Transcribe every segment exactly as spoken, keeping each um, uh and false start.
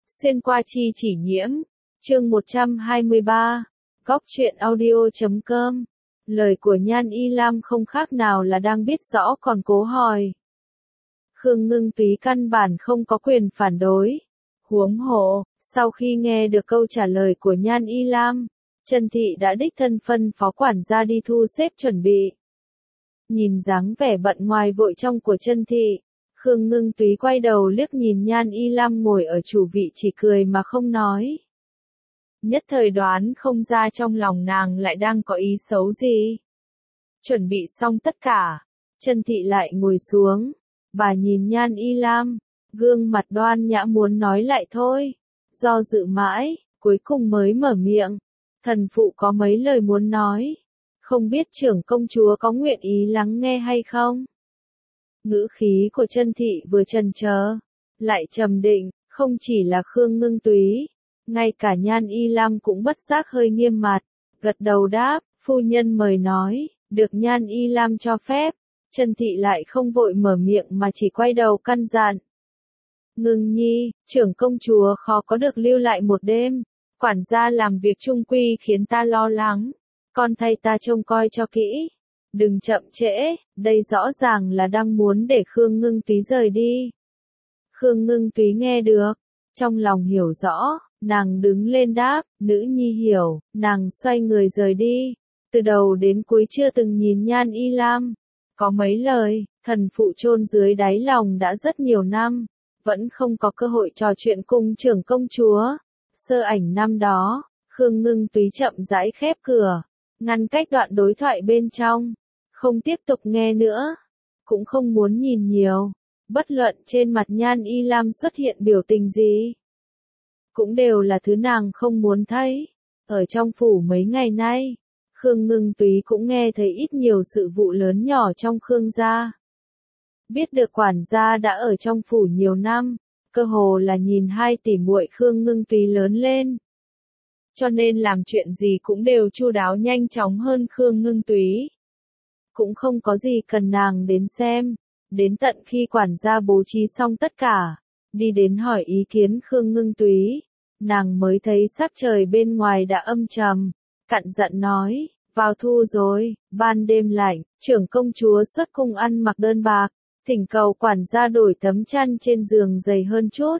Xuyên qua chi chỉ nhiễm. Chương một trăm hai mươi ba. Góc truyện audio chấm com. Lời của Nhan Y Lam không khác nào là đang biết rõ còn cố hỏi. Khương Ngưng Túy căn bản không có quyền phản đối. Huống hồ, sau khi nghe được câu trả lời của Nhan Y Lam, Trần Thị đã đích thân phân phó quản gia đi thu xếp chuẩn bị. Nhìn dáng vẻ bận ngoài vội trong của Trần Thị, Khương Ngưng Túy quay đầu liếc nhìn Nhan Y Lam ngồi ở chủ vị chỉ cười mà không nói. Nhất thời đoán không ra trong lòng nàng lại đang có ý xấu gì. Chuẩn bị xong tất cả, Trần Thị lại ngồi xuống, bà nhìn Nhan Y Lam, gương mặt đoan nhã muốn nói lại thôi, do dự mãi, cuối cùng mới mở miệng. Thần phụ có mấy lời muốn nói, không biết trưởng công chúa có nguyện ý lắng nghe hay không? Ngữ khí của Trần Thị vừa chần chờ, lại trầm định, không chỉ là Khương Ngưng Túy, ngay cả Nhan Y Lam cũng bất giác hơi nghiêm mặt, gật đầu đáp, phu nhân mời nói, được Nhan Y Lam cho phép. Trần Thị lại không vội mở miệng mà chỉ quay đầu căn dặn. Ngưng nhi, trưởng công chúa khó có được lưu lại một đêm, quản gia làm việc trung quy khiến ta lo lắng, con thay ta trông coi cho kỹ. Đừng chậm trễ, đây rõ ràng là đang muốn để Khương Ngưng Túy rời đi. Khương Ngưng Túy nghe được, trong lòng hiểu rõ, nàng đứng lên đáp, nữ nhi hiểu, nàng xoay người rời đi, từ đầu đến cuối chưa từng nhìn Nhan Y Lam. Có mấy lời, thần phụ chôn dưới đáy lòng đã rất nhiều năm, vẫn không có cơ hội trò chuyện cùng trưởng công chúa. Sơ ảnh năm đó, Khương Ngưng Túy chậm rãi khép cửa, ngăn cách đoạn đối thoại bên trong, không tiếp tục nghe nữa, cũng không muốn nhìn nhiều, bất luận trên mặt Nhan Y Lam xuất hiện biểu tình gì, cũng đều là thứ nàng không muốn thấy. Ở trong phủ mấy ngày nay, Khương Ngưng Túy cũng nghe thấy ít nhiều sự vụ lớn nhỏ trong Khương gia. Biết được quản gia đã ở trong phủ nhiều năm, cơ hồ là nhìn hai tỷ muội Khương Ngưng Túy lớn lên. Cho nên làm chuyện gì cũng đều chu đáo nhanh chóng hơn Khương Ngưng Túy. Cũng không có gì cần nàng đến xem, đến tận khi quản gia bố trí xong tất cả, đi đến hỏi ý kiến Khương Ngưng Túy, nàng mới thấy sắc trời bên ngoài đã âm trầm, cặn giận nói, vào thu rồi, ban đêm lạnh, trưởng công chúa xuất cung ăn mặc đơn bạc, thỉnh cầu quản gia đổi tấm chăn trên giường dày hơn chút.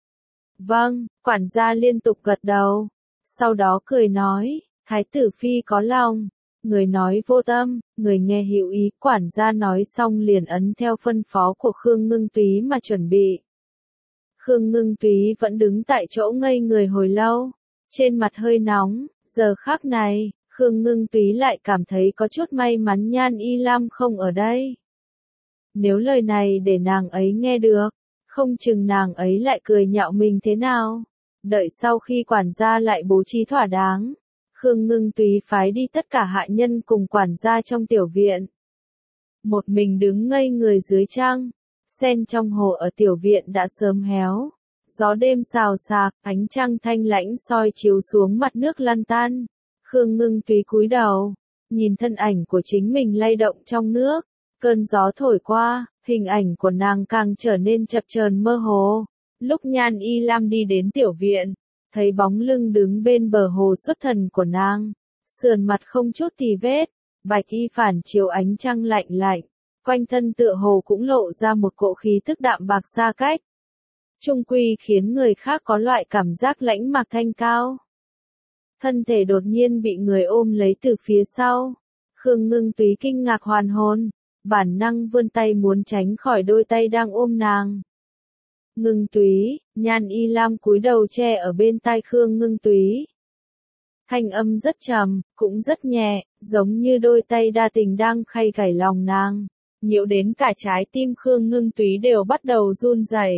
Vâng, quản gia liên tục gật đầu, sau đó cười nói, thái tử phi có lòng, người nói vô tâm, người nghe hiểu ý. Quản gia nói xong liền ấn theo phân phó của Khương Ngưng Túy mà chuẩn bị. Khương Ngưng Túy vẫn đứng tại chỗ ngây người hồi lâu, trên mặt hơi nóng. Giờ khắc này, Khương Ngưng Túy lại cảm thấy có chút may mắn Nhan Y Lam không ở đây. Nếu lời này để nàng ấy nghe được, không chừng nàng ấy lại cười nhạo mình thế nào. Đợi sau khi quản gia lại bố trí thỏa đáng, Khương Ngưng Túy phái đi tất cả hạ nhân cùng quản gia trong tiểu viện. Một mình đứng ngây người dưới trăng, sen trong hồ ở tiểu viện đã sớm héo. Gió đêm xào xạc, ánh trăng thanh lãnh soi chiếu xuống mặt nước lăn tăn. Khương Ngưng Túy cúi đầu, nhìn thân ảnh của chính mình lay động trong nước. Cơn gió thổi qua, hình ảnh của nàng càng trở nên chập chờn mơ hồ. Lúc Nhan Y Lam đi đến tiểu viện, thấy bóng lưng đứng bên bờ hồ xuất thần của nàng, sườn mặt không chút tì vết, bạch y phản chiếu ánh trăng lạnh lạnh, quanh thân tựa hồ cũng lộ ra một cỗ khí tức đạm bạc xa cách. Trung quy khiến người khác có loại cảm giác lãnh mạc thanh cao. Thân thể đột nhiên bị người ôm lấy từ phía sau. Khương Ngưng Túy kinh ngạc hoàn hồn, bản năng vươn tay muốn tránh khỏi đôi tay đang ôm nàng. Ngưng Túy, Nhan Y Lam cúi đầu che ở bên tai Khương Ngưng Túy. Thanh âm rất trầm, cũng rất nhẹ, giống như đôi tay đa tình đang khay gảy lòng nàng, nhiễu đến cả trái tim Khương Ngưng Túy đều bắt đầu run rẩy.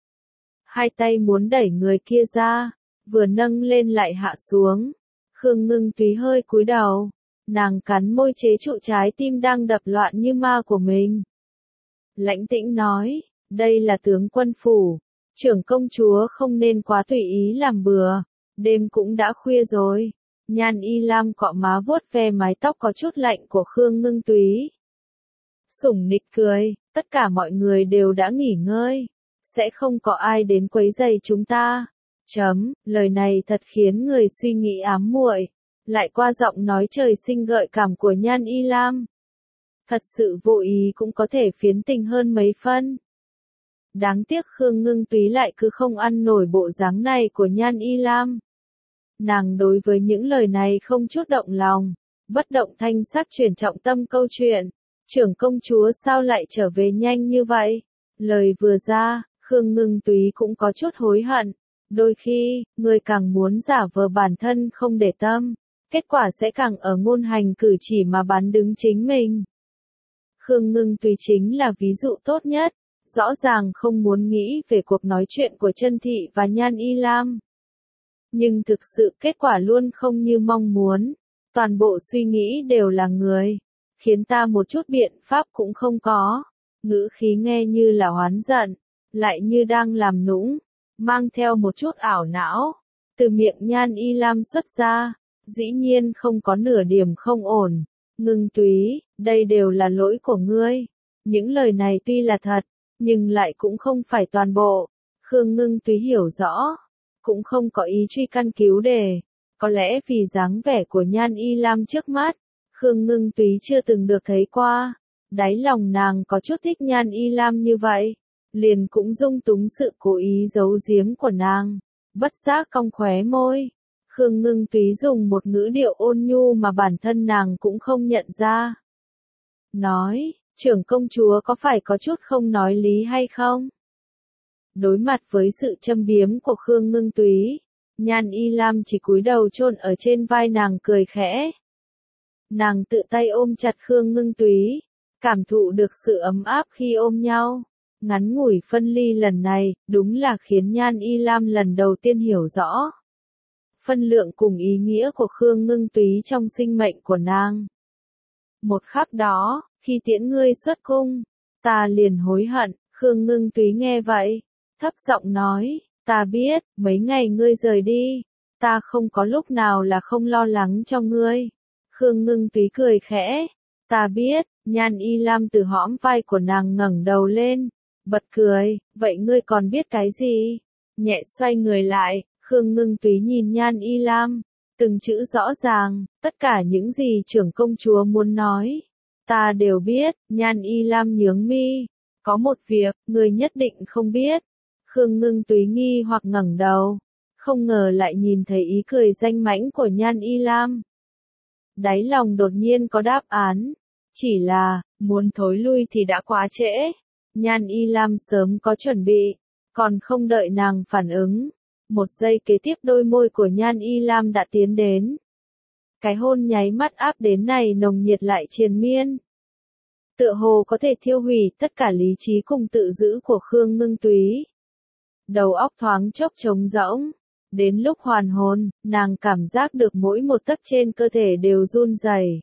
Hai tay muốn đẩy người kia ra, vừa nâng lên lại hạ xuống. Khương Ngưng Túy hơi cúi đầu, nàng cắn môi chế trụ trái tim đang đập loạn như ma của mình. Lãnh tĩnh nói, đây là tướng quân phủ, trưởng công chúa không nên quá tùy ý làm bừa, đêm cũng đã khuya rồi. Nhan Y Lam cọ má vuốt ve mái tóc có chút lạnh của Khương Ngưng Túy. Sủng nịch cười, tất cả mọi người đều đã nghỉ ngơi, sẽ không có ai đến quấy rầy chúng ta. Chấm, lời này thật khiến người suy nghĩ ám muội, lại qua giọng nói trời sinh gợi cảm của Nhan Y Lam. Thật sự vô ý cũng có thể phiến tình hơn mấy phân. Đáng tiếc Khương Ngưng Túy lại cứ không ăn nổi bộ dáng này của Nhan Y Lam. Nàng đối với những lời này không chút động lòng, bất động thanh sắc chuyển trọng tâm câu chuyện. Trưởng công chúa sao lại trở về nhanh như vậy? Lời vừa ra, Khương Ngưng Túy cũng có chút hối hận. Đôi khi, người càng muốn giả vờ bản thân không để tâm, kết quả sẽ càng ở ngôn hành cử chỉ mà bán đứng chính mình. Khương Ngưng Túy chính là ví dụ tốt nhất, rõ ràng không muốn nghĩ về cuộc nói chuyện của Chân Thị và Nhan Y Lam. Nhưng thực sự kết quả luôn không như mong muốn, toàn bộ suy nghĩ đều là người, khiến ta một chút biện pháp cũng không có, ngữ khí nghe như là oán giận, lại như đang làm nũng, mang theo một chút ảo não, từ miệng Nhan Y Lam xuất ra, dĩ nhiên không có nửa điểm không ổn. Ngưng Túy, đây đều là lỗi của ngươi. Những lời này tuy là thật, nhưng lại cũng không phải toàn bộ. Khương Ngưng Túy hiểu rõ, cũng không có ý truy căn cứu đề. Có lẽ vì dáng vẻ của Nhan Y Lam trước mắt, Khương Ngưng Túy chưa từng được thấy qua. Đáy lòng nàng có chút thích Nhan Y Lam như vậy, liền cũng dung túng sự cố ý giấu giếm của nàng, bất giác cong khóe môi. Khương Ngưng Túy dùng một ngữ điệu ôn nhu mà bản thân nàng cũng không nhận ra. Nói, trưởng công chúa có phải có chút không nói lý hay không? Đối mặt với sự châm biếm của Khương Ngưng Túy, Nhan Y Lam chỉ cúi đầu chôn ở trên vai nàng cười khẽ. Nàng tự tay ôm chặt Khương Ngưng Túy, cảm thụ được sự ấm áp khi ôm nhau. Ngắn ngủi phân ly lần này, đúng là khiến Nhan Y Lam lần đầu tiên hiểu rõ phân lượng cùng ý nghĩa của Khương Ngưng Túy trong sinh mệnh của nàng. Một khắc đó, khi tiễn ngươi xuất cung, ta liền hối hận. Khương Ngưng Túy nghe vậy, thấp giọng nói, ta biết, mấy ngày ngươi rời đi, ta không có lúc nào là không lo lắng cho ngươi. Khương Ngưng Túy cười khẽ, ta biết. Nhan Y Lam từ hõm vai của nàng ngẩng đầu lên, bật cười, vậy ngươi còn biết cái gì? Nhẹ xoay người lại, Khương Ngưng Túy nhìn Nhan Y Lam, từng chữ rõ ràng, tất cả những gì trưởng công chúa muốn nói, ta đều biết. Nhan Y Lam nhướng mi, có một việc, ngươi nhất định không biết. Khương Ngưng Túy nghi hoặc ngẩng đầu, không ngờ lại nhìn thấy ý cười danh mãnh của Nhan Y Lam. Đáy lòng đột nhiên có đáp án, chỉ là, muốn thối lui thì đã quá trễ. Nhan Y Lam sớm có chuẩn bị, còn không đợi nàng phản ứng. Một giây kế tiếp đôi môi của Nhan Y Lam đã tiến đến. Cái hôn nháy mắt áp đến này nồng nhiệt lại triền miên. Tựa hồ có thể thiêu hủy tất cả lý trí cùng tự giữ của Khương Ngưng Túy. Đầu óc thoáng chốc trống rỗng. Đến lúc hoàn hồn, nàng cảm giác được mỗi một tấc trên cơ thể đều run rẩy.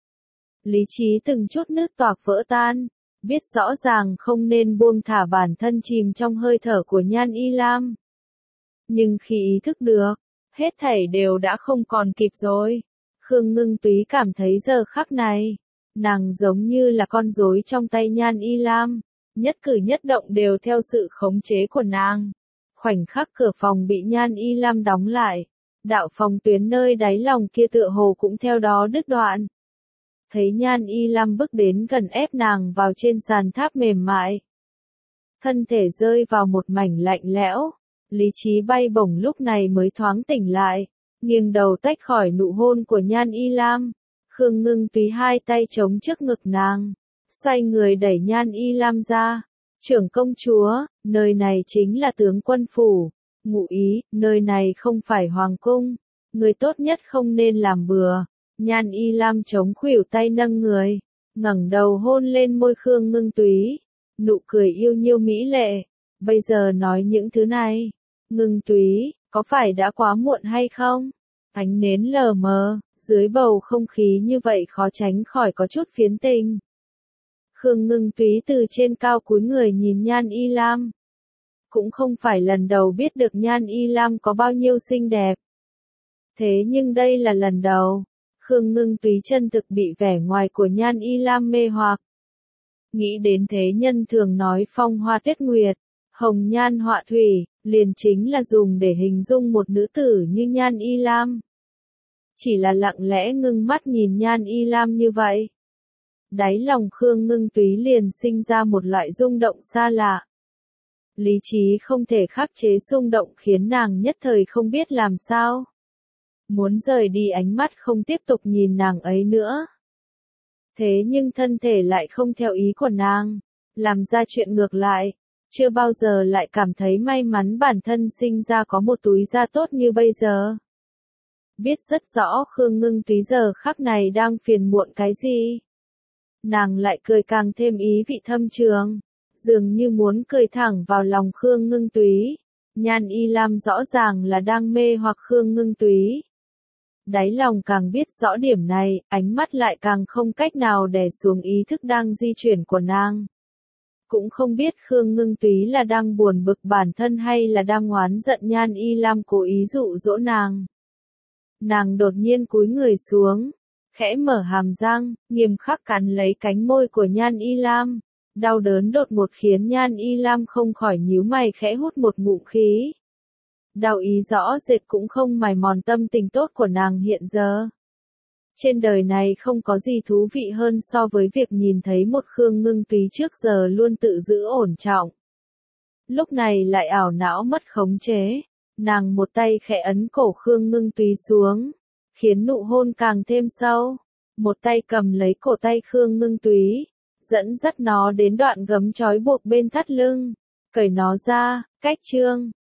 Lý trí từng chút nứt toạc vỡ tan, biết rõ ràng không nên buông thả bản thân chìm trong hơi thở của Nhan Y Lam. Nhưng khi ý thức được, hết thảy đều đã không còn kịp rồi. Khương Ngưng Túy cảm thấy giờ khắc này, nàng giống như là con rối trong tay Nhan Y Lam, nhất cử nhất động đều theo sự khống chế của nàng. Khoảnh khắc cửa phòng bị Nhan Y Lam đóng lại, đạo phòng tuyến nơi đáy lòng kia tựa hồ cũng theo đó đứt đoạn. Thấy Nhan Y Lam bước đến gần ép nàng vào trên sàn tháp mềm mại. Thân thể rơi vào một mảnh lạnh lẽo, lý trí bay bổng lúc này mới thoáng tỉnh lại, nghiêng đầu tách khỏi nụ hôn của Nhan Y Lam. Khương Ngưng Túy hai tay chống trước ngực nàng, xoay người đẩy Nhan Y Lam ra. Trưởng công chúa, nơi này chính là tướng quân phủ. Ngụ ý, nơi này không phải hoàng cung. Người tốt nhất không nên làm bừa. Nhan Y Lam chống khuỷu tay nâng người, ngẩng đầu hôn lên môi Khương Ngưng Túy. Nụ cười yêu nhiêu mỹ lệ. Bây giờ nói những thứ này. Ngưng Túy, có phải đã quá muộn hay không? Ánh nến lờ mờ, dưới bầu không khí như vậy khó tránh khỏi có chút phiến tình. Khương Ngưng Túy từ trên cao cúi người nhìn Nhan Y Lam. Cũng không phải lần đầu biết được Nhan Y Lam có bao nhiêu xinh đẹp. Thế nhưng đây là lần đầu, Khương Ngưng Túy chân thực bị vẻ ngoài của Nhan Y Lam mê hoặc. Nghĩ đến thế nhân thường nói phong hoa tuyết nguyệt, hồng nhan họa thủy, liền chính là dùng để hình dung một nữ tử như Nhan Y Lam. Chỉ là lặng lẽ ngưng mắt nhìn Nhan Y Lam như vậy. Đáy lòng Khương Ngưng Túy liền sinh ra một loại rung động xa lạ. Lý trí không thể khắc chế xung động khiến nàng nhất thời không biết làm sao. Muốn rời đi ánh mắt không tiếp tục nhìn nàng ấy nữa. Thế nhưng thân thể lại không theo ý của nàng, làm ra chuyện ngược lại. Chưa bao giờ lại cảm thấy may mắn bản thân sinh ra có một túi da tốt như bây giờ. Biết rất rõ Khương Ngưng Túy giờ khắc này đang phiền muộn cái gì. Nàng lại cười càng thêm ý vị thâm trường, dường như muốn cười thẳng vào lòng Khương Ngưng Túy. Nhan Y Lam rõ ràng là đang mê hoặc Khương Ngưng Túy. Đáy lòng càng biết rõ điểm này, ánh mắt lại càng không cách nào đè xuống ý thức đang di chuyển của nàng. Cũng không biết Khương Ngưng Túy là đang buồn bực bản thân hay là đang oán giận Nhan Y Lam cố ý dụ dỗ nàng. Nàng đột nhiên cúi người xuống, khẽ mở hàm răng, nghiêm khắc cắn lấy cánh môi của Nhan Y Lam. Đau đớn đột ngột khiến Nhan Y Lam không khỏi nhíu mày khẽ hút một ngụm khí. Đau ý rõ rệt cũng không mài mòn tâm tình tốt của nàng hiện giờ. Trên đời này không có gì thú vị hơn so với việc nhìn thấy một Khương Ngưng Túy trước giờ luôn tự giữ ổn trọng. Lúc này lại ảo não mất khống chế. Nàng một tay khẽ ấn cổ Khương Ngưng Túy xuống, khiến nụ hôn càng thêm sâu. Một tay cầm lấy cổ tay Khương Ngưng Túy, dẫn dắt nó đến đoạn gấm trói buộc bên thắt lưng, cởi nó ra, cách chương.